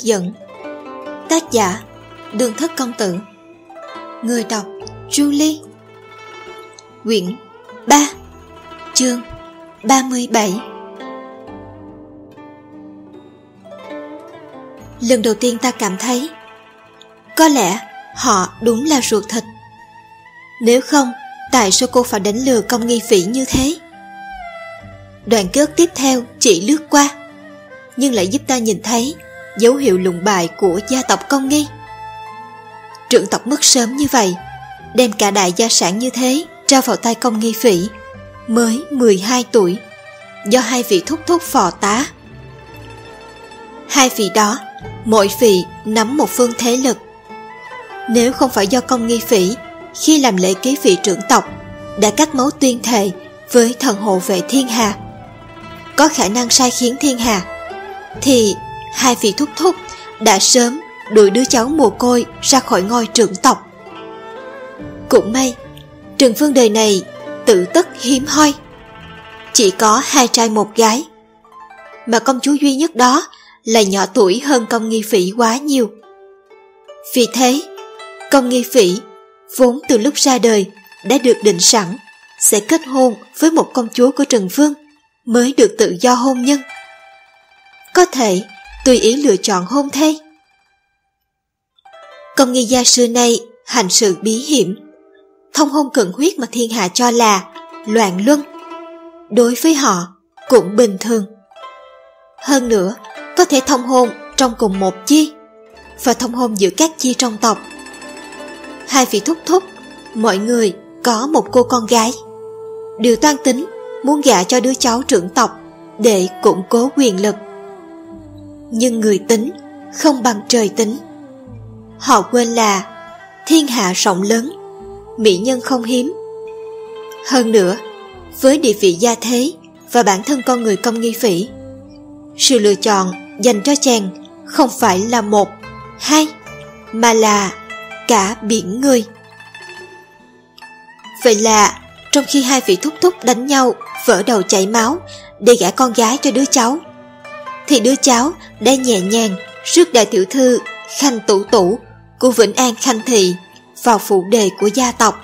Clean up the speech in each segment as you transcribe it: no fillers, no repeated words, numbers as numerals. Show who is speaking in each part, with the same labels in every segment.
Speaker 1: dẫn. Tác giả Đường Thất Công Tử. Người đọc Julie. Quyển 3, chương 37. Lần đầu tiên ta cảm thấy có lẽ họ đúng là ruột thịt. Nếu không, tại sao cô phải đánh lừa Công Nghi Phỉ như thế? Đoạn kết tiếp theo chỉ lướt qua, nhưng lại giúp ta nhìn thấy dấu hiệu lụng bại của gia tộc Công Nghi. Trưởng tộc mất sớm như vậy, đem cả đại gia sản như thế trao vào tay Công Nghi Phỉ, mới 12 tuổi, do hai vị thúc thúc phò tá. Hai vị đó, mỗi vị nắm một phương thế lực. Nếu không phải do Công Nghi Phỉ khi làm lễ ký vị trưởng tộc đã cắt máu tuyên thệ với thần hộ vệ thiên hà, có khả năng sai khiến thiên hà, thì hai vị thúc thúc đã sớm đuổi đứa cháu mồ côi ra khỏi ngôi trưởng tộc. Cũng may Trừng Vương đời này tự tất hiếm hoi, chỉ có 2 trai 1 gái, mà công chúa duy nhất đó là nhỏ tuổi hơn Công Nghi Phỉ quá nhiều. Vì thế, Công Nghi Phỉ vốn từ lúc ra đời đã được định sẵn sẽ kết hôn với một công chúa của Trừng Vương mới được tự do hôn nhân, có thể tùy ý lựa chọn hôn thê. Công Nghi gia xưa nay hành sự bí hiểm, thông hôn cận huyết mà thiên hạ cho là loạn luân, đối với họ cũng bình thường. Hơn nữa, có thể thông hôn trong cùng một chi và thông hôn giữa các chi trong tộc. Hai vị thúc thúc, mọi người có một cô con gái, đều toan tính muốn gả cho đứa cháu trưởng tộc để củng cố quyền lực. Nhưng người tính không bằng trời tính. Họ quên là thiên hạ rộng lớn, mỹ nhân không hiếm. Hơn nữa, với địa vị gia thế và bản thân con người Công Nghi Phỉ, sự lựa chọn dành cho chàng không phải là 1, 2, mà là cả biển người. Vậy là trong khi hai vị thúc thúc đánh nhau vỡ đầu chảy máu để gả con gái cho đứa cháu, thì đứa cháu đã nhẹ nhàng rước đại tiểu thư Khanh Tủ Tủ của Vĩnh An Khanh Thị vào phủ đề của gia tộc.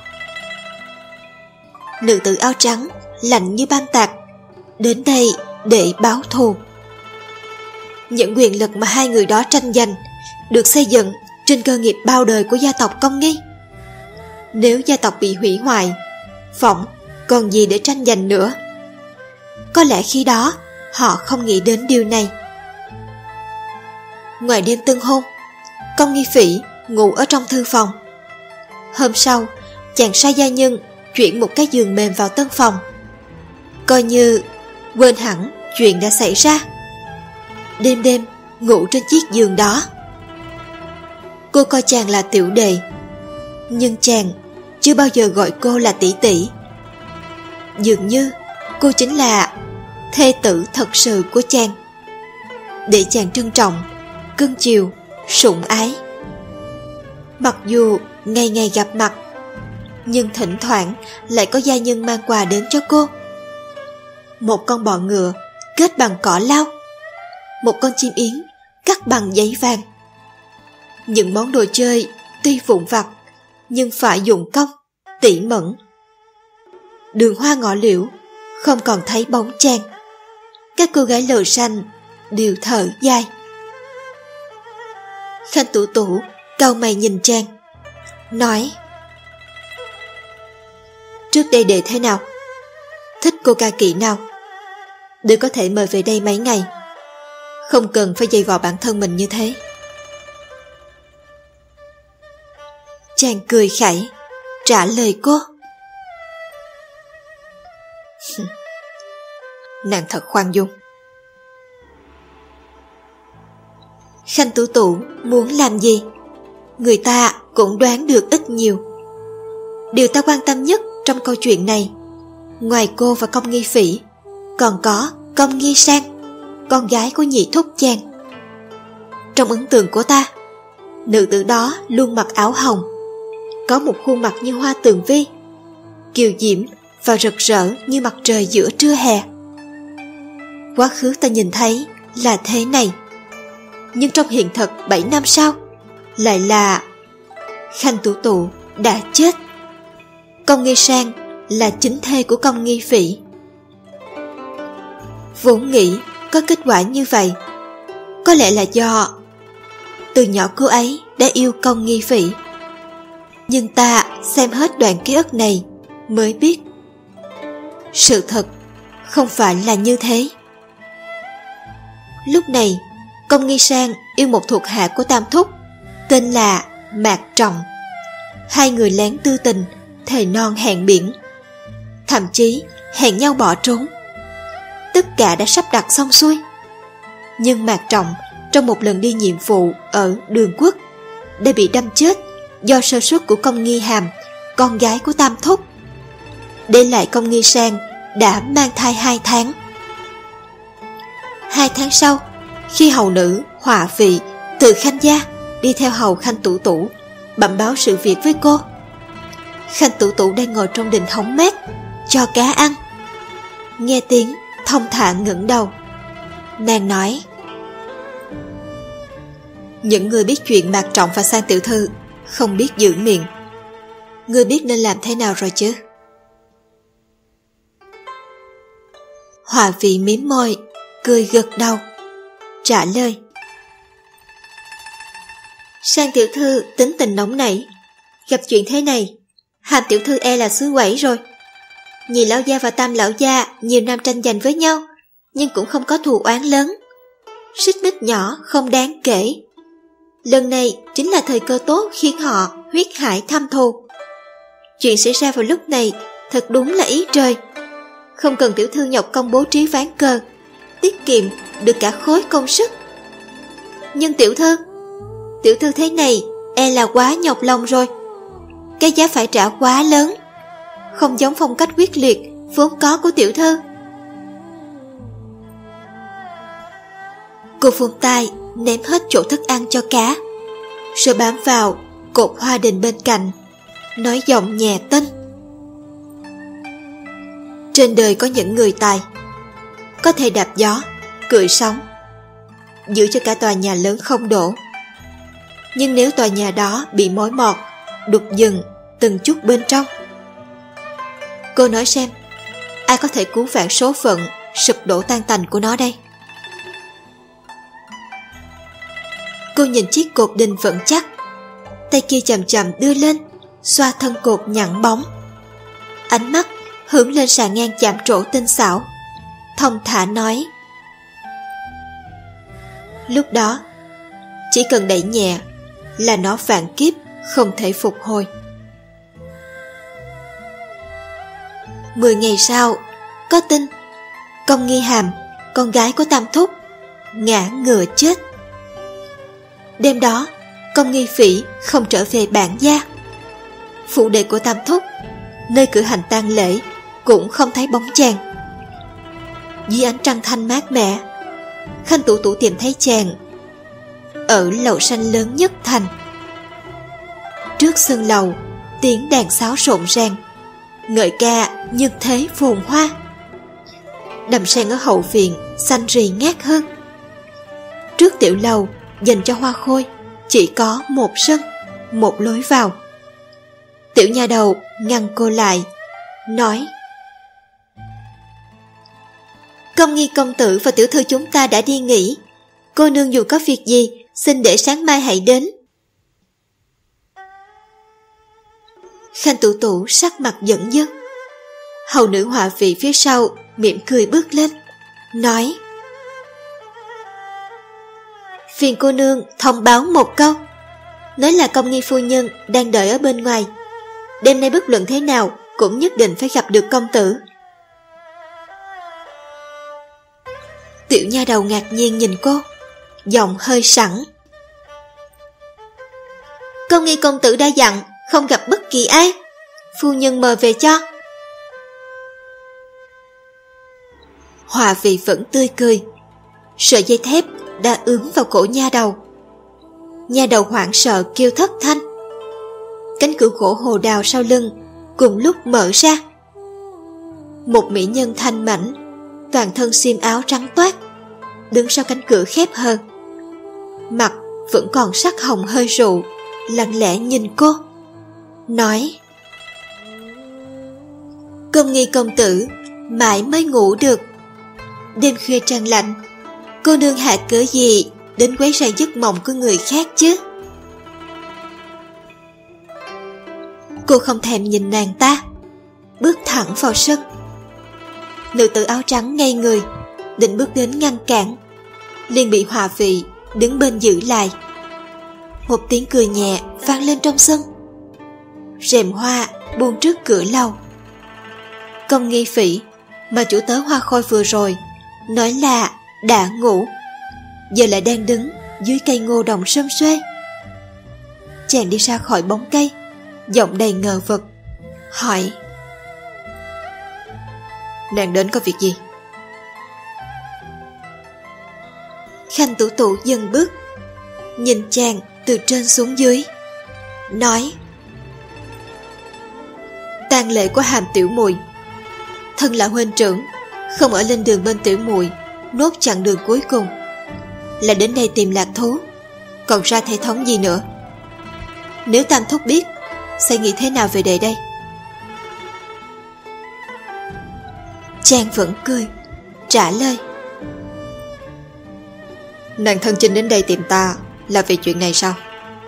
Speaker 1: Nữ tử áo trắng lạnh như băng tạc đến đây để báo thù. Những quyền lực mà hai người đó tranh giành được xây dựng trên cơ nghiệp bao đời của gia tộc Công Nghi. Nếu gia tộc bị hủy hoại, phỏng còn gì để tranh giành nữa. Có lẽ khi đó họ không nghĩ đến điều này. Ngoài đêm tân hôn, Công Nghi Phỉ ngủ ở trong thư phòng. Hôm sau, chàng sai gia nhân chuyển một cái giường mềm vào tân phòng, coi như quên hẳn chuyện đã xảy ra. Đêm đêm ngủ trên chiếc giường đó. Cô coi chàng là tiểu đệ, nhưng chàng chưa bao giờ gọi cô là tỷ tỷ. Dường như cô chính là thê tử thật sự của chàng, để chàng trân trọng, cưng chiều, sủng ái. Mặc dù ngày ngày gặp mặt, nhưng thỉnh thoảng lại có gia nhân mang quà đến cho cô. Một con bọ ngựa kết bằng cỏ lau, một con chim yến cắt bằng giấy vàng. Những món đồ chơi tuy vụn vặt nhưng phải dụng công, tỉ mẩn. Đường hoa ngõ liễu không còn thấy bóng chàng. Các cô gái lầu xanh đều thở dài. Khanh Tủ Tủ cau mày nhìn chàng, nói: Trước đây đệ thế nào? Thích cô ca kỵ nào? Đều có thể mời về đây mấy ngày, không cần phải dày vò bản thân mình như thế. Chàng cười khẩy trả lời cô: Nàng thật khoan dung. Khanh Tủ Tủ muốn làm gì, người ta cũng đoán được ít nhiều. Điều ta quan tâm nhất trong câu chuyện này, ngoài cô và Công Nghi Phỉ, còn có Công Nghi Sang, con gái của nhị thúc chàng. Trong ấn tượng của ta, nữ tử đó luôn mặc áo hồng, có một khuôn mặt như hoa tường vi, kiều diễm và rực rỡ như mặt trời giữa trưa hè. Quá khứ ta nhìn thấy là thế này, Nhưng trong hiện thực 7 năm sau lại là Khanh Tủ Tụ đã chết. Công Nghi Sang là chính thê của Công Nghi Phỉ. Vốn nghĩ có kết quả như vậy có lẽ là do từ nhỏ cô ấy đã yêu Công Nghi Phỉ. Nhưng ta xem hết đoạn ký ức này mới biết sự thật không phải là như thế. Lúc này Công Nghi Sang yêu một thuộc hạ của Tam Thúc tên là Mạc Trọng. Hai người lén tư tình, thề non hẹn biển, thậm chí hẹn nhau bỏ trốn. Tất cả đã sắp đặt xong xuôi. Nhưng Mạc Trọng trong một lần đi nhiệm vụ ở Đường Quốc đã bị đâm chết do sơ suất của Công Nghi Hàm, con gái của Tam Thúc. Để lại Công Nghi Sang đã mang thai 2 tháng. 2 tháng sau, khi hầu nữ Họa Vị từ Khanh gia đi theo hầu Khanh Tủ Tủ bẩm báo sự việc với cô. Khanh Tủ Tủ đang ngồi trong đình hóng mát cho cá ăn. Nghe tiếng thông thả ngẩng đầu. Nàng nói: những người biết chuyện Mạc Trọng và Sang tiểu thư không biết giữ miệng. Ngươi biết nên làm thế nào rồi chứ? Họa Vị mím môi, cười gật đầu, trả lời: Sang tiểu thư tính tình nóng nảy, gặp chuyện thế này, Hàm tiểu thư e là xứ quẩy rồi. Nhị lão gia và Tam lão gia nhiều năm tranh giành với nhau, nhưng cũng không có thù oán lớn, xích mích nhỏ không đáng kể. Lần này chính là thời cơ tốt khiến họ huyết hải thâm thù. Chuyện xảy ra vào lúc này thật đúng là ý trời. Không cần tiểu thư nhọc công bố trí ván cờ, tiết kiệm được cả khối công sức. Nhưng tiểu thư thế này e là quá nhọc lòng rồi. Cái giá phải trả quá lớn, không giống phong cách quyết liệt vốn có của tiểu thư. Cô phun tay ném hết chỗ thức ăn cho cá, rồi bám vào cột hoa đình bên cạnh, nói giọng nhẹ tênh: trên đời có những người tài, có thể đạp gió, cưỡi sóng, giữ cho cả tòa nhà lớn không đổ. Nhưng nếu tòa nhà đó bị mối mọt, đục dần từng chút bên trong, cô nói xem, ai có thể cứu vãn số phận sụp đổ tan tành của nó đây? Cô nhìn chiếc cột đình vững chắc, tay kia chậm chậm đưa lên, xoa thân cột nhẵn bóng. Ánh mắt hướng lên sàn ngang chạm trổ tinh xảo, thông thả nói: lúc đó chỉ cần đẩy nhẹ là nó vạn kiếp không thể phục hồi. 10 ngày sau, có tin Công Nghi Hàm, con gái của Tam Thúc, ngã ngựa chết. Đêm đó, Công Nghi Phỉ không trở về bản gia. Phụ đệ của Tam Thúc, nơi cử hành tang lễ, cũng không thấy bóng chàng. Dưới ánh trăng thanh mát mẻ, Khanh Tủ Tủ tìm thấy chàng ở lầu xanh lớn nhất thành. Trước sân lầu, tiếng đàn sáo rộn ràng, ngợi ca nhân thế phồn hoa. Đầm sen ở hậu viện xanh rì ngát hơn. Trước tiểu lầu dành cho hoa khôi chỉ có một sân, một lối vào. Tiểu nha đầu ngăn cô lại, nói: Công Nghi công tử và tiểu thư chúng ta đã đi nghỉ. Cô nương dù có việc gì, xin để sáng mai hãy đến. Khanh Tủ Tủ sắc mặt giận dữ. Hầu nữ Họa Vị phía sau mỉm cười bước lên, nói: phiền cô nương thông báo một câu, nói là Công Nghi phu nhân đang đợi ở bên ngoài. Đêm nay bất luận thế nào cũng nhất định phải gặp được công tử. Tiểu nha đầu ngạc nhiên nhìn cô, giọng hơi sẵn: Công Nghi công tử đã dặn không gặp bất kỳ ai, phu nhân mời về cho. Họa Vị vẫn tươi cười. Sợi dây thép đã ướm vào cổ nha đầu. Nha đầu hoảng sợ kêu thất thanh. Cánh cửa gỗ hồ đào sau lưng cùng lúc mở ra. Một mỹ nhân thanh mảnh, toàn thân xiêm áo trắng toát, đứng sau cánh cửa khép hờ. mặt vẫn còn sắc hồng hơi rượu, lặng lẽ nhìn cô, nói: Công Nghi công tử mãi mới ngủ được. Đêm khuya trăng lạnh, cô nương hạ cớ gì đến quấy rầy giấc mộng của người khác chứ? Cô không thèm nhìn nàng ta, bước thẳng vào sân. Nữ tử áo trắng ngây người, định bước đến ngăn cản, liền bị Hòa Vị đứng bên giữ lại. Một tiếng cười nhẹ vang lên trong sân. Rèm hoa buông trước cửa lầu. Công Nghi Phỉ mà chủ tớ Hoa Khôi vừa rồi nói là đã ngủ, giờ lại đang đứng dưới cây ngô đồng sum xuê. Chàng đi ra khỏi bóng cây, giọng đầy ngờ vực, hỏi: Nàng đến có việc gì? Khanh Tủ Tủ dừng bước, nhìn chàng từ trên xuống dưới, nói: Tang lễ của Hàm tiểu muội, thân là huynh trưởng, không ở lên đường bên tiểu muội nốt chặng đường cuối cùng, là đến đây tìm lạc thú, còn ra thể thống gì nữa? Nếu Tam thúc biết, sẽ nghĩ thế nào về đề đây? Chàng vẫn cười, trả lời: Nàng thân chinh đến đây tìm ta là vì chuyện này sao?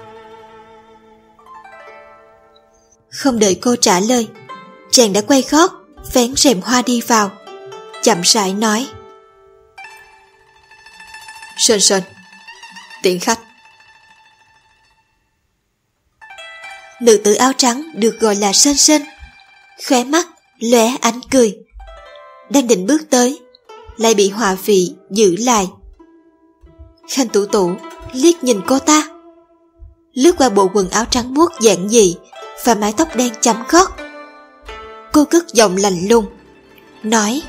Speaker 1: Không đợi cô trả lời, chàng đã quay gót, vén rèm hoa đi vào, chậm rãi nói: Sơn Sơn, tiễn khách. Nữ tử áo trắng được gọi là Sơn Sơn, khóe mắt lóe ánh cười, đang định bước tới, lại bị Hòa Vị giữ lại. Khanh Tủ Tủ liếc nhìn cô ta, lướt qua bộ quần áo trắng muốt giản dị và mái tóc đen chấm gót. Cô cất giọng lạnh lùng, nói: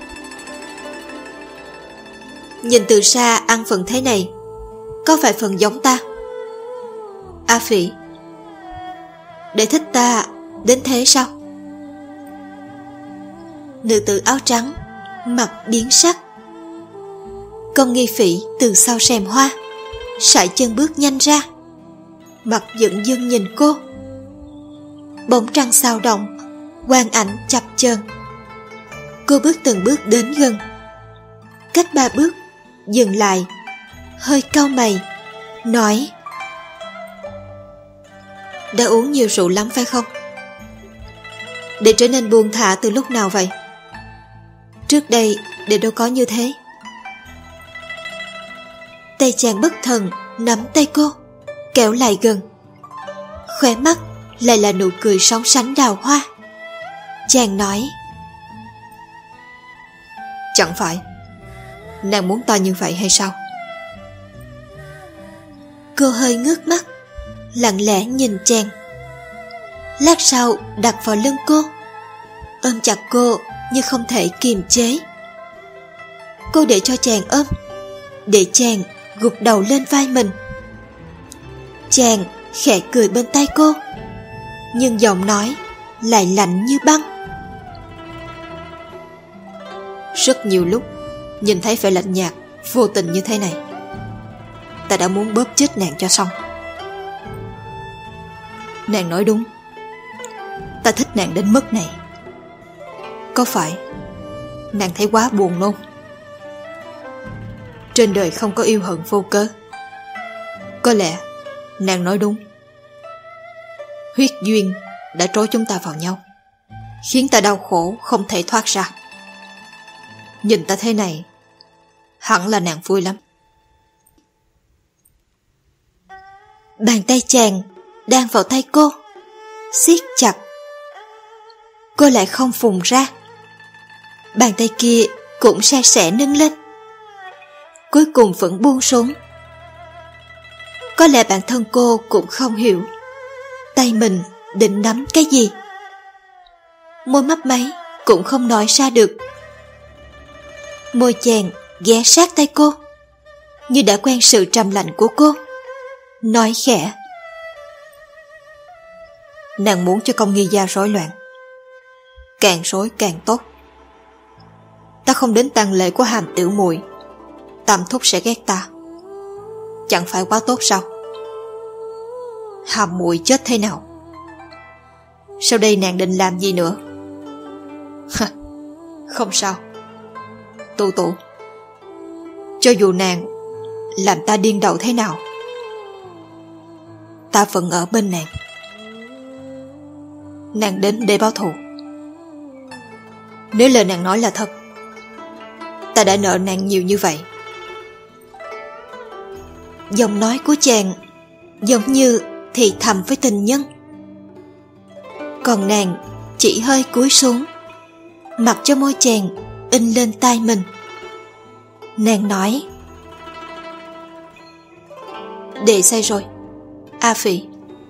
Speaker 1: Nhìn từ xa ăn phần thế này, có phải phần giống ta? A Phỉ, để thích ta đến thế sao? Nữ tử áo trắng mặt biến sắc. Công Nghi Phỉ từ sau rèm hoa sải chân bước nhanh ra, mặt dửng dưng nhìn cô. Bóng trăng sao động, quang ảnh chập chờn. Cô bước từng bước đến gần, cách 3 bước dừng lại, hơi cau mày, nói: Đã uống nhiều rượu lắm phải không? Để trở nên buông thả từ lúc nào vậy? Trước đây để đâu có như thế. Tay chàng bất thần nắm tay cô, kéo lại gần. Khóe mắt lại là nụ cười sóng sánh đào hoa. Chàng nói: Chẳng phải nàng muốn ta như vậy hay sao? Cô hơi ngước mắt, lặng lẽ nhìn chàng. Lát sau đặt vào lưng cô, ôm chặt cô như không thể kiềm chế. Cô để cho chàng ôm, để chàng gục đầu lên vai mình. Chàng khẽ cười bên tai cô, nhưng giọng nói lại lạnh như băng. Rất nhiều lúc nhìn thấy vẻ lạnh nhạt, vô tình như thế này, ta đã muốn bóp chết nàng cho xong. Nàng nói đúng, ta thích nàng đến mức này. Có phải nàng thấy quá buồn nôn? Trên đời không có yêu hận vô cớ. Có lẽ nàng nói đúng. Huyết duyên đã trói chúng ta vào nhau, khiến ta đau khổ không thể thoát ra. Nhìn ta thế này, hẳn là nàng vui lắm. Bàn tay chàng đang vào tay cô, siết chặt. Cô lại không phùng ra. Bàn tay kia cũng sa sẻ nâng lên, cuối cùng vẫn buông xuống. Có lẽ bản thân cô cũng không hiểu tay mình định nắm cái gì. Môi mấp máy cũng không nói ra được. Môi chàng ghé sát tay cô, như đã quen sự trầm lạnh của cô, nói khẽ: Nàng muốn cho Công Nghi gia rối loạn, càng rối càng tốt. Ta không đến tang lễ của Hàm tiểu muội, Tam thúc sẽ ghét ta. chẳng phải quá tốt sao? Hàm muội chết thế nào? Sau đây nàng định làm gì nữa? Không sao. Tụ tụ, cho dù nàng làm ta điên đầu thế nào, ta vẫn ở bên nàng. Nàng đến để báo thù. Nếu lời nàng nói là thật, ta đã nợ nàng nhiều như vậy. Giọng nói của chàng giống như thì thầm với tình nhân, còn nàng chỉ hơi cúi xuống, mặc cho môi chàng in lên tai mình. Nàng nói: Đệ say rồi, A Phỉ.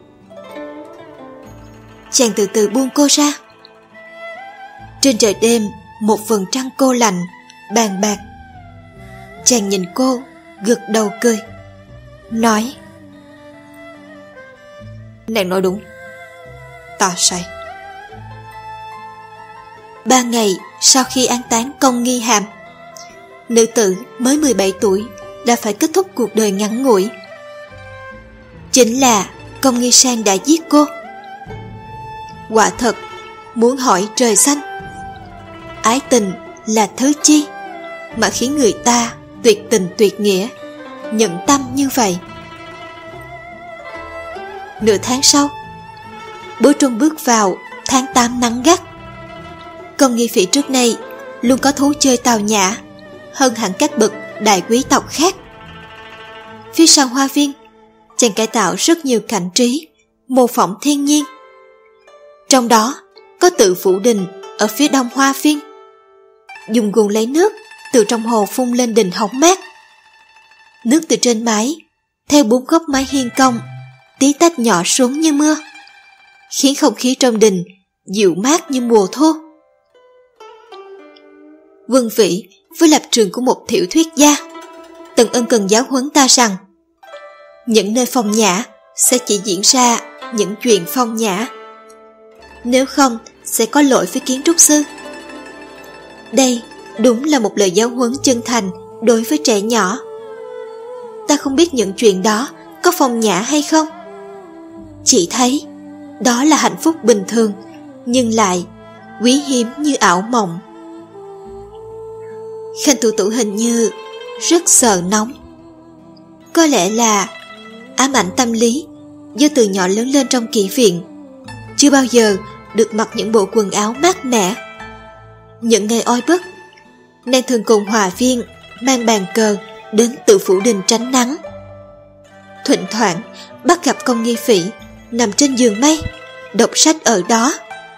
Speaker 1: Chàng từ từ buông cô ra. Trên trời đêm, một vầng trăng cô lạnh bàn bạc. Chàng nhìn cô, gật đầu cười, nói: Nàng nói đúng, ta say. 3 ngày sau khi an táng Công Nghi Hàm, nữ tử mới 17 tuổi đã phải kết thúc cuộc đời ngắn ngủi. Chính là Công Nghi Sang đã giết cô. Quả thật, muốn hỏi trời xanh, ái tình là thứ chi mà khiến người ta tuyệt tình tuyệt nghĩa, nhẫn tâm như vậy? Nửa tháng sau, Bối Trung bước vào tháng 8 nắng gắt. Công Nghi Phỉ trước nay luôn có thú chơi tào nhã hơn hẳn các bậc đại quý tộc khác. Phía sau hoa viên, chàng cải tạo rất nhiều cảnh trí mô phỏng thiên nhiên. Trong đó có Tự Phủ Đình ở phía đông hoa viên, dùng guồng lấy nước từ trong hồ phun lên đình hóng mát. Nước từ trên mái theo 4 góc mái hiên cong tí tách nhỏ xuống như mưa, khiến không khí trong đình dịu mát như mùa thu. Quân Vĩ với lập trường của một tiểu thuyết gia từng ân cần giáo huấn ta rằng những nơi phong nhã sẽ chỉ diễn ra những chuyện phong nhã, nếu không sẽ có lỗi với kiến trúc sư. Đây đúng là một lời giáo huấn chân thành đối với trẻ nhỏ. Ta không biết những chuyện đó có phong nhã hay không, chỉ thấy đó là hạnh phúc bình thường nhưng lại quý hiếm như ảo mộng. Khanh Tụ Tụ hình như rất sợ nóng. Có lẽ là ám ảnh tâm lý do từ nhỏ lớn lên trong kỹ viện, chưa bao giờ được mặc những bộ quần áo mát mẻ. Những ngày oi bức, nàng thường cùng Hòa Viên mang bàn cờ đến Tự Phủ Đình tránh nắng. Thỉnh thoảng bắt gặp Công Nghi Phỉ nằm trên giường mây đọc sách ở đó.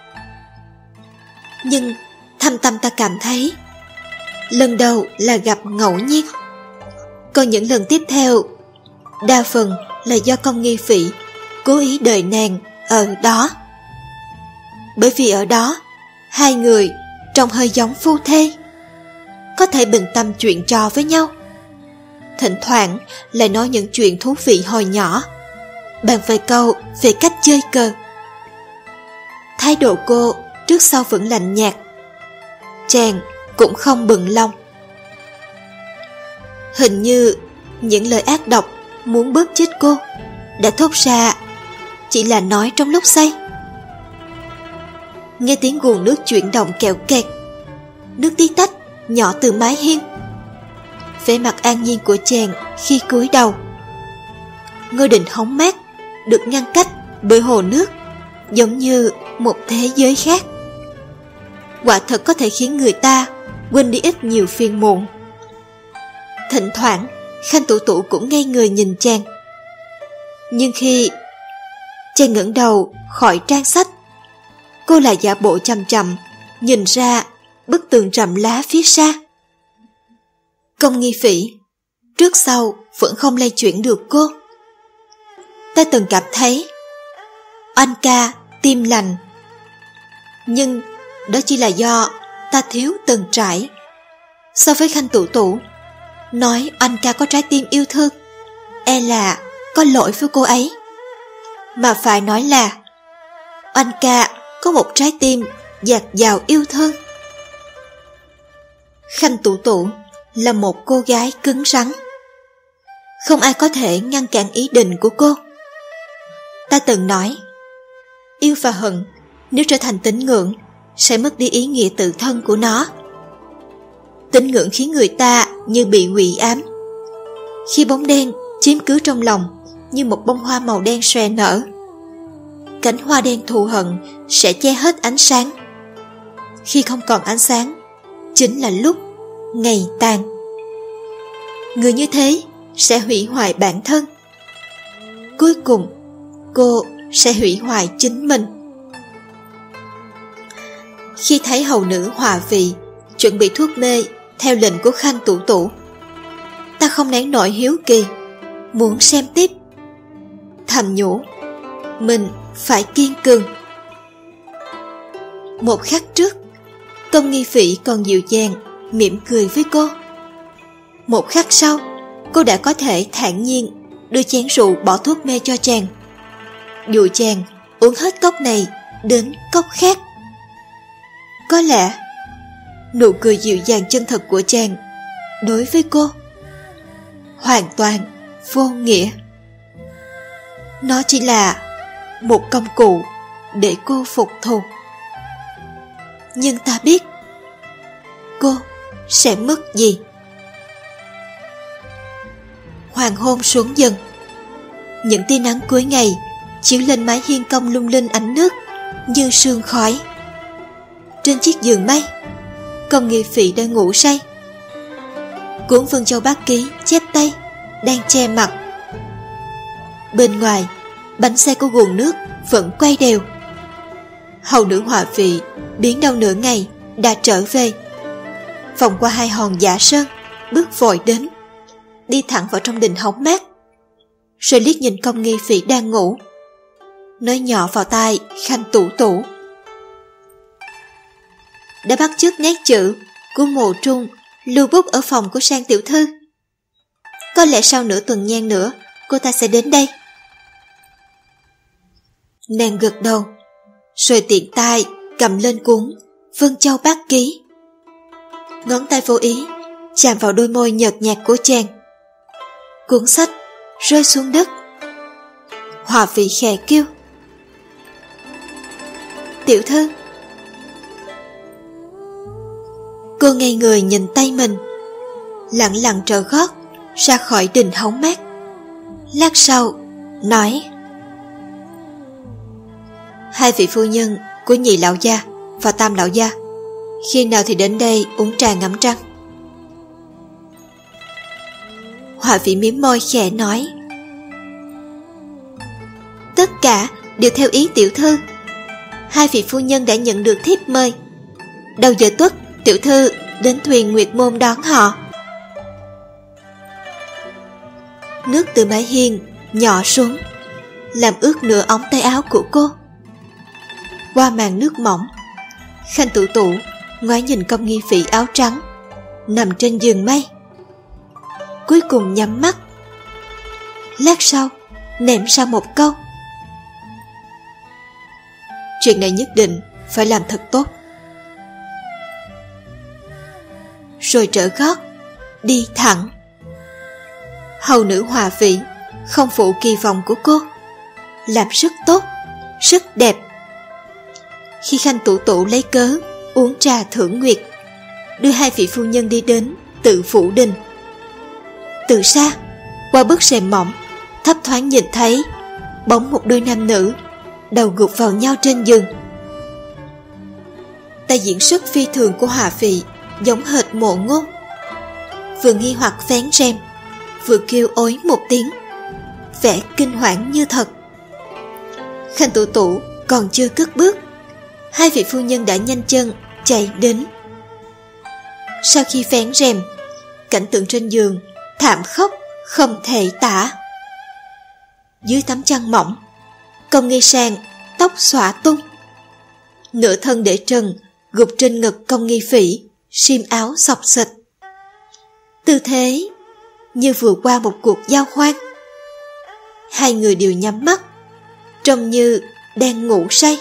Speaker 1: Nhưng thâm tâm ta cảm thấy lần đầu là gặp ngẫu nhiên, còn những lần tiếp theo đa phần là do Công Nghi Phỉ cố ý đợi nàng ở đó. Bởi vì ở đó hai người trông hơi giống phu thê, có thể bình tâm chuyện trò với nhau, thỉnh thoảng lại nói những chuyện thú vị hồi nhỏ, bàn vài câu về cách chơi cờ. Thái độ cô trước sau vẫn lạnh nhạt, chàng cũng không bận lòng. Hình như những lời ác độc muốn bóp chết cô đã thốt ra chỉ là nói trong lúc say. Nghe tiếng nguồn nước chuyển động kẹo kẹt, nước tí tách nhỏ từ mái hiên. Vẻ mặt an nhiên của chàng khi cúi đầu. Ngôi đình hóng mát được ngăn cách bởi hồ nước, giống như một thế giới khác. Quả thật có thể khiến người ta quên đi ít nhiều phiền muộn. Thỉnh thoảng Khanh Tụ Tụ cũng ngây người nhìn chàng. Nhưng khi chàng ngẩng đầu khỏi trang sách, cô lại giả bộ chậm chậm nhìn ra bức tường rậm lá phía xa. Công Nghi Phỉ trước sau vẫn không lay chuyển được cô. Ta từng cảm thấy anh ca tim lành, nhưng đó chỉ là do ta thiếu từng trải. So với Khanh Tụ Tụ, nói anh ca có trái tim yêu thương e là có lỗi với cô ấy, mà phải nói là anh ca có một trái tim dạt dào yêu thương. Khanh Tụ Tụ là một cô gái cứng rắn, không ai có thể ngăn cản ý định của cô. Ta từng nói, yêu và hận nếu trở thành tín ngưỡng sẽ mất đi ý nghĩa tự thân của nó. Tín ngưỡng khiến người ta như bị quỷ ám. Khi bóng đen chiếm cứ trong lòng như một bông hoa màu đen xòe nở, cánh hoa đen thù hận sẽ che hết ánh sáng. Khi không còn ánh sáng, chính là lúc ngày tàn. Người như thế sẽ hủy hoại bản thân. Cuối cùng, cô sẽ hủy hoại chính mình. Khi thấy hầu nữ Hòa Vị chuẩn bị thuốc mê theo lệnh của Khanh Tủ Tủ, ta không nén nổi hiếu kỳ, muốn xem tiếp. Thầm nhủ, mình phải kiên cường. Một khắc trước, Công Nghi Phỉ còn dịu dàng mỉm cười với cô. Một khắc sau, cô đã có thể thản nhiên đưa chén rượu bỏ thuốc mê cho chàng, dụ chàng uống hết cốc này đến cốc khác. Có lẽ nụ cười dịu dàng chân thật của chàng đối với cô hoàn toàn vô nghĩa. Nó chỉ là một công cụ để cô phục thù. Nhưng ta biết cô sẽ mất gì. Hoàng hôn xuống dần. Những tia nắng cuối ngày chiếu lên mái hiên công lung linh ánh nước như sương khói. Trên chiếc giường mây, Công Nghi Phỉ đang ngủ say. Cuốn Vân Châu Bát Ký chép tay đang che mặt. Bên ngoài, bánh xe của guồng nước vẫn quay đều. Hầu nữ Hòa Vị biến đâu nửa ngày đã trở về. Vòng qua hai hòn Dạ Sơn, bước vội đến, đi thẳng vào trong đình hóng mát, rồi liếc nhìn Công Nghi Phỉ đang ngủ, nói nhỏ vào tai Khanh Tủ Tủ. Đã bắt chước nét chữ của Mộ Trung lưu bút ở phòng của Sang tiểu thư. Có lẽ sau nửa tuần nhang nữa cô ta sẽ đến đây. Nàng gật đầu, rồi tiện tay cầm lên cuốn Vân Châu Bát Ký. Ngón tay vô ý chạm vào đôi môi nhợt nhạt của chàng. Cuốn sách rơi xuống đất. Hòa Vị khẽ kêu, tiểu thư. Cô ngây người nhìn tay mình, lặng lặng trở gót ra khỏi đình hóng mát. Lát sau nói, hai vị phu nhân của Nhị lão gia và Tam lão gia khi nào thì đến đây uống trà ngắm trăng? Hòa Vị mím môi khẽ nói, tất cả đều theo ý tiểu thư. Hai vị phu nhân đã nhận được thiếp mời. Đầu giờ tuất tiểu thư đến thuyền Nguyệt Môn đón họ. Nước từ mái hiên nhỏ xuống, làm ướt nửa ống tay áo của cô. Qua màn nước mỏng, Khanh Tủ Tủ ngoái nhìn Công Nghi Phỉ áo trắng nằm trên giường mây, cuối cùng nhắm mắt. Lát sau ném ra một câu, chuyện này nhất định phải làm thật tốt. Rồi trở gót đi thẳng. Hầu nữ Hòa Vị không phụ kỳ vọng của cô, làm rất tốt, rất đẹp. Khi Khanh Tủ Tủ lấy cớ uống trà thưởng nguyệt, đưa hai vị phu nhân đi đến Tự Phủ Đình. Từ xa, qua bức rèm mỏng, thấp thoáng nhìn thấy bóng một đôi nam nữ đầu gục vào nhau trên giường. Tài diễn xuất phi thường của Hòa Vị giống hệt Mộ Ngôn. Vừa nghi hoặc vén rèm, vừa kêu ối một tiếng, vẻ kinh hoảng như thật. Khanh Tủ Tủ còn chưa cất bước, hai vị phu nhân đã nhanh chân chạy đến. Sau khi vén rèm, cảnh tượng trên giường thảm khốc không thể tả. Dưới tấm chăn mỏng, Công Nghi Sang tóc xõa tung, nửa thân để trần gục trên ngực Công Nghi Phỉ, xiêm áo xộc xịch. Tư thế như vừa qua một cuộc giao hoan. Hai người đều nhắm mắt, trông như đang ngủ say.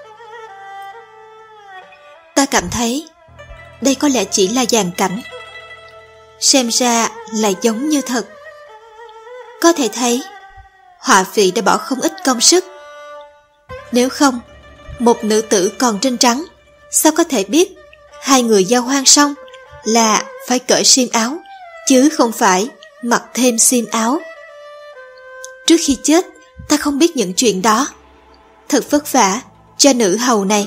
Speaker 1: Ta cảm thấy đây có lẽ chỉ là dàn cảnh, xem ra lại giống như thật. Có thể thấy họa sĩ đã bỏ không ít công sức. Nếu không, một nữ tử còn trinh trắng sao có thể biết hai người giao hoan xong là phải cởi xiêm áo, chứ không phải mặc thêm xiêm áo. Trước khi chết, ta không biết những chuyện đó. Thật vất vả cho nữ hầu này.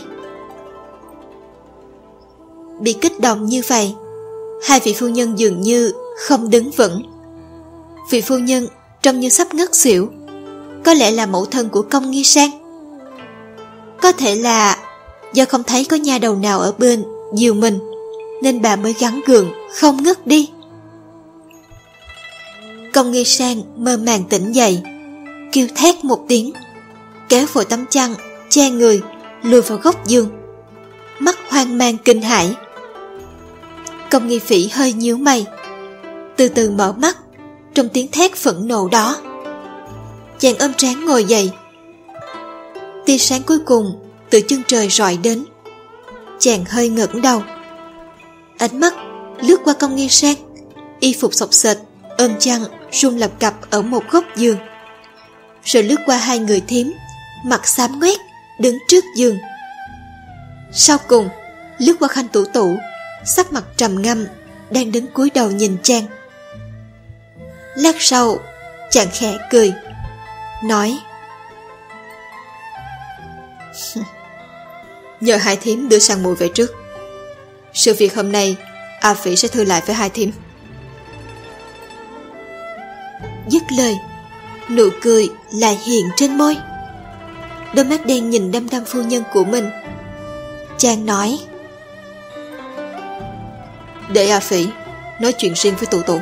Speaker 1: Bị kích động như vậy, hai vị phu nhân dường như không đứng vững. Vị phu nhân trông như sắp ngất xỉu, có lẽ là mẫu thân của Công Nghi Sang. Có thể là do không thấy có nha đầu nào ở bên dìu mình, nên bà mới gắng gượng không ngất đi. Công Nghi Sang mơ màng tỉnh dậy, kêu thét một tiếng, kéo vội tấm chăn che người lùi vào góc giường, mắt hoang mang kinh hãi. Công Nghi Phỉ hơi nhíu mày, từ từ mở mắt. Trong tiếng thét phẫn nộ đó, chàng ôm trán ngồi dậy. Tia sáng cuối cùng từ chân trời rọi đến. Chàng hơi ngẩng đầu, ánh mắt lướt qua Công Nghi Sang, y phục xộc xệch ôm chăn run lập cập ở một góc giường, rồi lướt qua hai người thím mặt xám ngoét đứng trước giường. Sau cùng lướt qua Khanh Tủ Tủ, sắc mặt trầm ngâm đang đứng cúi đầu nhìn chàng. Lát sau chàng khẽ cười, nói: nhờ hai thím đưa sang mùi về trước. Sự việc hôm nay A Phỉ sẽ thư lại với hai thím. Dứt lời, nụ cười lại hiện trên môi. Đôi mắt đen nhìn đăm đăm phu nhân của mình. Chàng nói: để A Phỉ nói chuyện riêng với Tụ Tụ.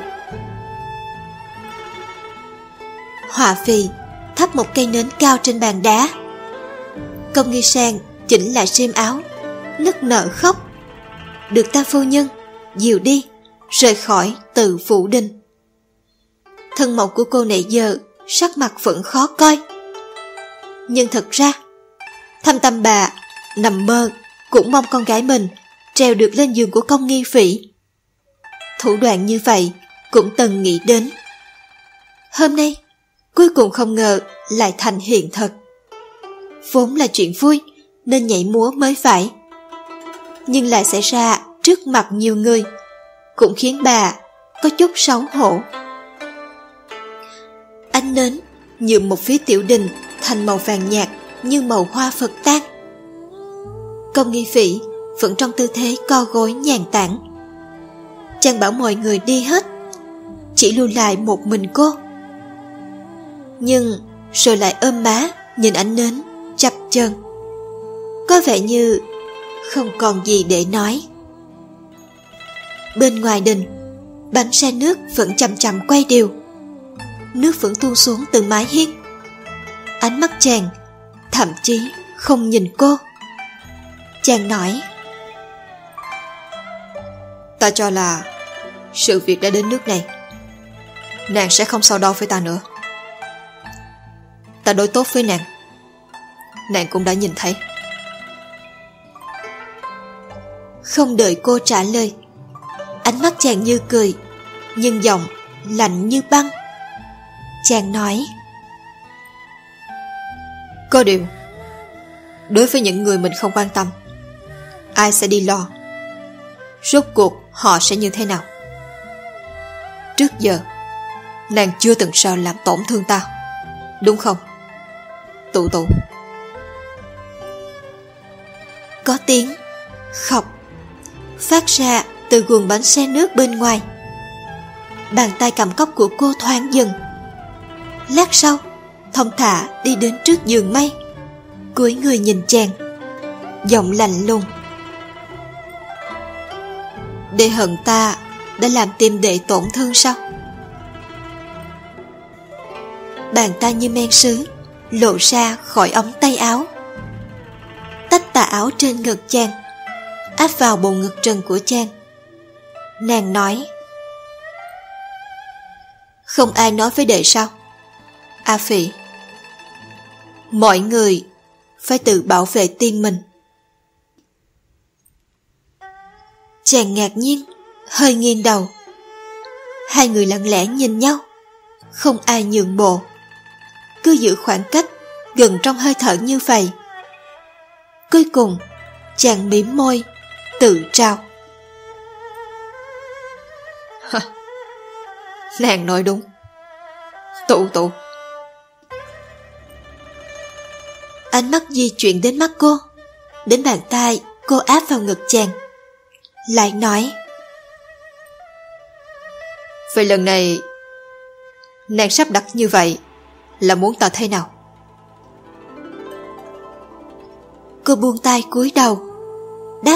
Speaker 1: Họa Phì thắp một cây nến cao trên bàn đá. Công Nghi Sang chỉnh lại xiêm áo, nức nở khóc, được tam phu nhân dìu đi rời khỏi Từ Phủ Đình. Thân mẫu của cô nãy giờ sắc mặt vẫn khó coi, nhưng thật ra Thâm Tâm bà nằm mơ cũng mong con gái mình trèo được lên giường của Công Nghi Phỉ. Thủ đoạn như vậy cũng từng nghĩ đến. Hôm nay cuối cùng không ngờ lại thành hiện thực. Vốn là chuyện vui nên nhảy múa mới phải, nhưng lại xảy ra trước mặt nhiều người, cũng khiến bà có chút xấu hổ. Ánh nến nhuộm một phía tiểu đình thành màu vàng nhạt như màu hoa Phật tang. Công Nghi Phỉ vẫn trong tư thế co gối nhàn tản. Chàng bảo mọi người đi hết, chỉ lưu lại một mình cô. Nhưng rồi lại ôm má nhìn ánh nến chập chờn, có vẻ như không còn gì để nói. Bên ngoài đình, bánh xe nước vẫn chậm chậm quay đều, nước vẫn tuôn xuống từ mái hiên. Ánh mắt chàng thậm chí không nhìn cô. Chàng nói: ta cho là sự việc đã đến nước này, nàng sẽ không so đo với ta nữa. Ta đối tốt với nàng, nàng cũng đã nhìn thấy. Không đợi cô trả lời, ánh mắt chàng như cười, nhưng giọng lạnh như băng. Chàng nói: có điều, đối với những người mình không quan tâm, ai sẽ đi lo? Rốt cuộc họ sẽ như thế nào? Trước giờ nàng chưa từng sợ làm tổn thương ta, đúng không, Tụ Tụ? Có tiếng khóc phát ra từ guồng bánh xe nước bên ngoài. Bàn tay cầm cốc của cô thoáng dừng. Lát sau thong thả đi đến trước giường mây, cúi người nhìn chàng, giọng lạnh lùng: để hận ta đã làm tim đệ tổn thương sao? Bàn tay như men sứ lộ ra khỏi ống tay áo, tách tà áo trên ngực chàng, áp vào bầu ngực trần của chàng. Nàng nói: không ai nói với đệ sao, A Phỉ? Mọi người phải tự bảo vệ tim mình. Chàng ngạc nhiên, hơi nghiêng đầu. Hai người lặng lẽ nhìn nhau, không ai nhượng bộ, cứ giữ khoảng cách gần trong hơi thở như vậy. Cuối cùng chàng mím môi tự trao. Nàng nói đúng. Tụ. Ánh mắt di chuyển đến mắt cô, đến bàn tay cô áp vào ngực chàng, lại nói: Vậy lần này nàng sắp đặt như vậy là muốn ta thế nào? Cô buông tay cúi đầu đáp: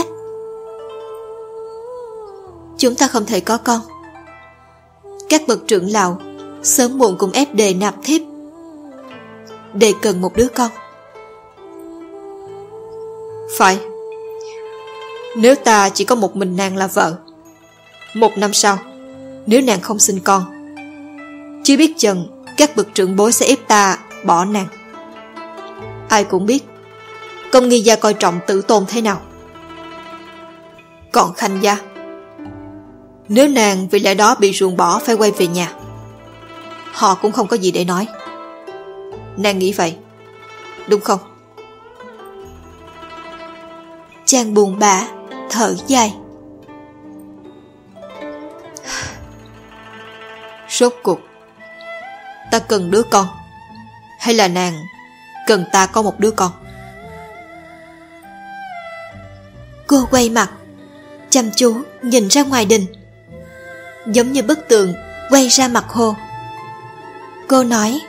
Speaker 1: Chúng ta không thể có con. Các bậc trưởng lão sớm muộn cũng ép Đệ nạp thiếp. Đệ cần một đứa con. Phải. Nếu ta chỉ có một mình nàng là vợ, 1 năm sau, nếu nàng không sinh con, chưa biết chừng các bậc trưởng bối sẽ ép ta bỏ nàng. Ai cũng biết Công Nghi gia coi trọng tử tôn thế nào. Còn Khanh gia, nếu nàng vì lẽ đó bị ruồng bỏ phải quay về nhà, họ cũng không có gì để nói. Nàng nghĩ vậy, đúng không? Chàng buồn bã thở dài. Rốt cuộc ta cần đứa con, hay là nàng cần ta có một đứa con? Cô quay mặt chăm chú nhìn ra ngoài đình, giống như bức tượng quay ra mặt hồ. Cô nói: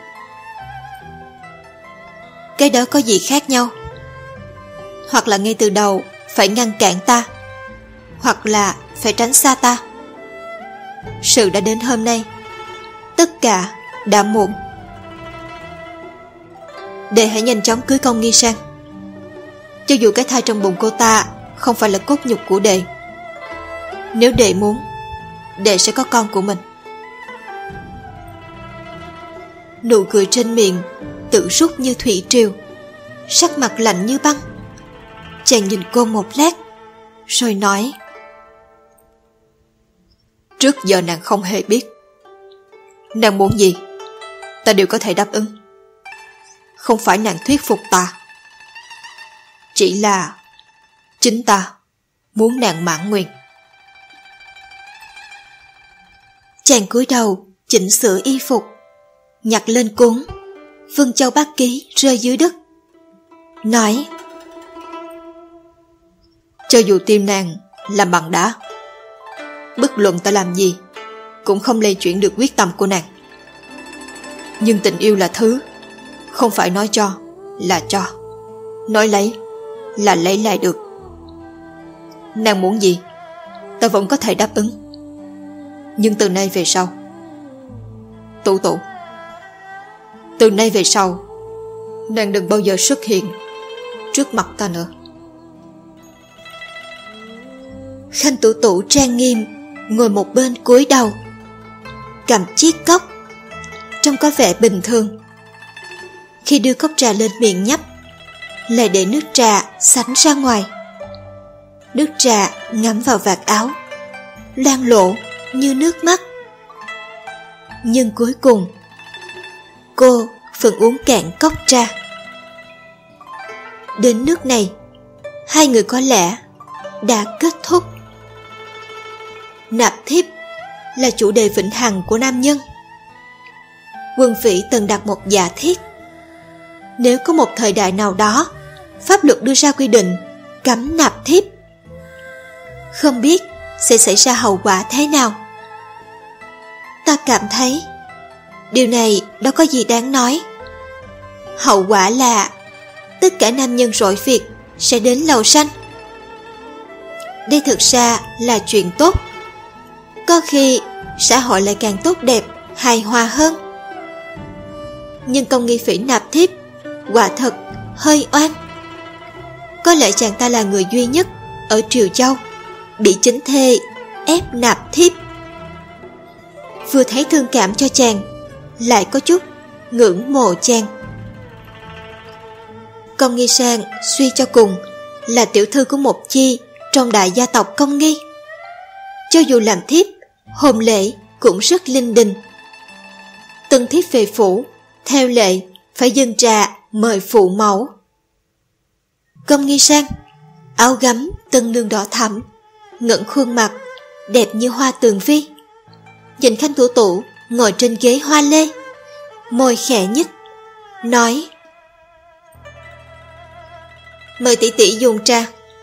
Speaker 1: Cái đó có gì khác nhau? Hoặc là ngay từ đầu phải ngăn cản ta, hoặc là phải tránh xa ta. Sự đã đến hôm nay, tất cả đã muộn. Đệ hãy nhanh chóng cưới Công Nghi sang. Cho dù cái thai trong bụng cô ta không phải là cốt nhục của đệ, nếu đệ muốn, đệ sẽ có con của mình. Nụ cười trên miệng tự rút như thủy triều, sắc mặt lạnh như băng. Chàng nhìn cô một lát, rồi nói: Trước giờ nàng không hề biết. Nàng muốn gì, ta đều có thể đáp ứng. Không phải nàng thuyết phục ta, chỉ là chính ta muốn nàng mãn nguyện. Chàng cúi đầu chỉnh sửa y phục, nhặt lên cuốn Vân Châu Bát Ký rơi dưới đất, nói: Cho dù tim nàng làm bằng đá, bất luận ta làm gì cũng không lay chuyển được quyết tâm của nàng. Nhưng tình yêu là thứ không phải nói cho là cho, nói lấy là lấy lại được. Nàng muốn gì ta vẫn có thể đáp ứng. Nhưng từ nay về sau, Tụ, từ nay về sau, nàng đừng bao giờ xuất hiện trước mặt ta nữa. Khanh Tụ trang nghiêm ngồi một bên cúi đầu, cầm chiếc cốc, trông có vẻ bình thường. Khi đưa cốc trà lên miệng nhấp, lại để nước trà sánh ra ngoài. Nước trà ngấm vào vạt áo, loang lổ như nước mắt. Nhưng cuối cùng cô vẫn uống cạn cốc trà. Đến nước này, hai người có lẽ đã kết thúc. Nạp thiếp là chủ đề vĩnh hằng của nam nhân. Quân Phỉ từng đặt một giả thiết: nếu có một thời đại nào đó pháp luật đưa ra quy định cấm nạp thiếp, không biết sẽ xảy ra hậu quả thế nào. Ta cảm thấy điều này đâu có gì đáng nói. Hậu quả là tất cả nam nhân rỗi việc sẽ đến lầu xanh. Đây thực ra là chuyện tốt. Có khi xã hội lại càng tốt đẹp, hài hòa hơn. Nhưng Công Nghi Phỉ nạp thiếp quả thật hơi oan. Có lẽ chàng ta là người duy nhất ở Triều Châu bị chính thê ép nạp thiếp. Vừa thấy thương cảm cho chàng, lại có chút ngưỡng mộ chàng. Công Nghi Sang suy cho cùng là tiểu thư của một chi trong đại gia tộc Công Nghi. Cho dù làm thiếp, hôn lễ cũng rất linh đình. Tân thiếp về phủ, theo lệ phải dâng trà mời phụ mẫu. Công Nghi Sang, áo gấm tân nương đỏ thẫm, ngẩng khuôn mặt đẹp như hoa tường vi, nhìn Khanh Thủ Tụ ngồi trên ghế hoa lê, môi khẽ nhích, nói: mời tỷ tỷ dùng trà.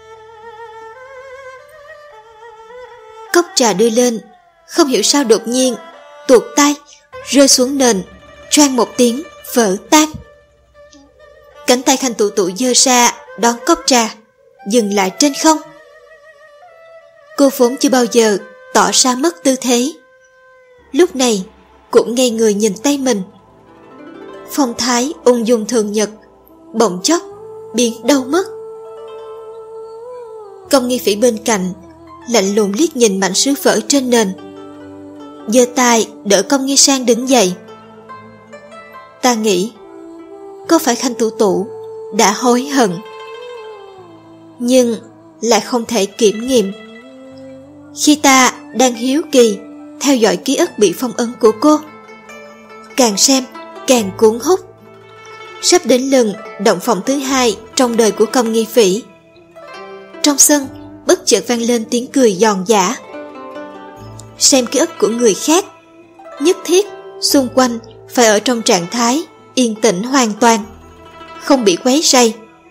Speaker 1: Cốc trà đưa lên, không hiểu sao đột nhiên tuột tay rơi xuống nền, choang một tiếng vỡ tan. Cánh tay Khanh Thủ Tụ giơ ra đón cốc trà, dừng lại trên không. Cô vốn chưa bao giờ tỏ ra mất tư thế, lúc này cũng ngây người nhìn tay mình. Phong thái ung dung thường nhật bỗng chốc biến đâu mất. Công Nghi Phỉ bên cạnh lạnh lùng liếc nhìn mảnh sứ vỡ trên nền, giơ tay đỡ Công Nghi Sang đứng dậy. Ta nghĩ có phải Khanh Thủ Tụ đã hối hận, nhưng lại không thể kiểm nghiệm. Khi ta đang hiếu kỳ theo dõi ký ức bị phong ấn của cô, càng xem càng cuốn hút. Sắp đến lần động phòng thứ hai trong đời của Công Nghi Phỉ, trong sân bất chợt vang lên tiếng cười giòn giã. Xem ký ức của người khác, nhất thiết xung quanh phải ở trong trạng thái yên tĩnh hoàn toàn, không bị quấy rầy.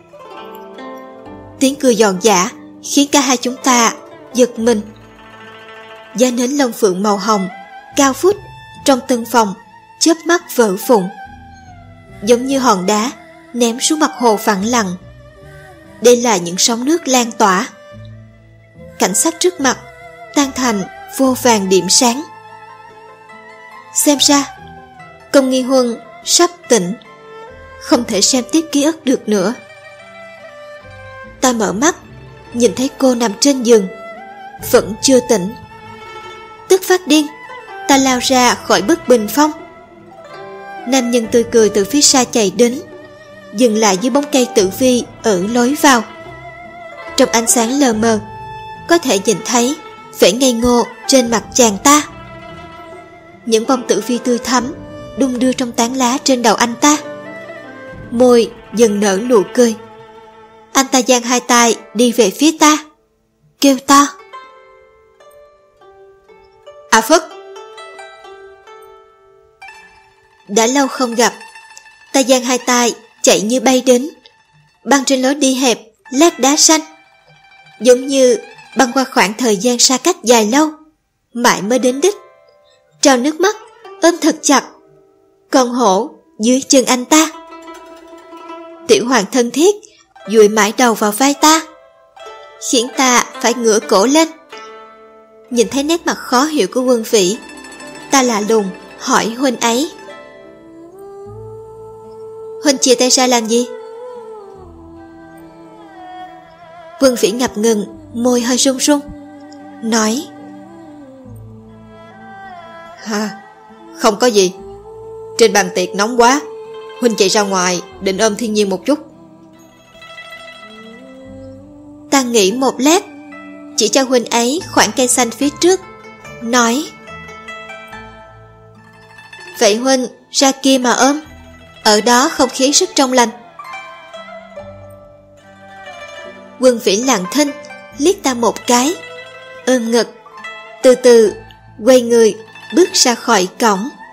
Speaker 1: Tiếng cười giòn giã khiến cả hai chúng ta giật mình. Giá nến lông phượng màu hồng cao vút trong tân phòng chớp mắt vỡ vụn, giống như hòn đá ném xuống mặt hồ phẳng lặng. Đây là những sóng nước lan tỏa. Cảnh sát trước mặt tan thành vô vàn điểm sáng. Xem ra Công Nghi Huân sắp tỉnh, không thể xem tiếp ký ức được nữa. Ta mở mắt, nhìn thấy cô nằm trên giường, vẫn chưa tỉnh. Tức phát điên, ta lao ra khỏi bức bình phong. Nam nhân tươi cười từ phía xa chạy đến, dừng lại dưới bóng cây tử vi ở lối vào. Trong ánh sáng lờ mờ, có thể nhìn thấy vẻ ngây ngô trên mặt chàng ta. Những bông tử vi tươi thắm đung đưa trong tán lá trên đầu anh ta. Môi dần nở nụ cười. Anh ta giang hai tay đi về phía ta, kêu to: A Phất! Đã lâu không gặp, ta giang hai tay chạy như bay đến, băng trên lối đi hẹp lát đá xanh, giống như băng qua khoảng thời gian xa cách dài lâu, mãi mới đến đích. Trào nước mắt ôm thật chặt con hổ dưới chân anh ta. Tiểu Hoàng thân thiết dụi mãi đầu vào vai ta, khiến ta phải ngửa cổ lên. Nhìn thấy nét mặt khó hiểu của Quân Vĩ, ta lạ lùng hỏi huynh ấy: huynh chia tay ra làm gì? Quân Vĩ ngập ngừng, môi hơi run run, nói: không có gì. Trên bàn tiệc nóng quá, huynh chạy ra ngoài định ôm thiên nhiên một chút. Ta nghĩ một lát, chỉ cho huynh ấy khoảng cây xanh phía trước, nói: vậy huynh ra kia mà ôm, ở đó không khí rất trong lành. Quân Vĩ lặng thinh liếc ta một cái, ôm ngực, từ từ quay người bước ra khỏi cổng.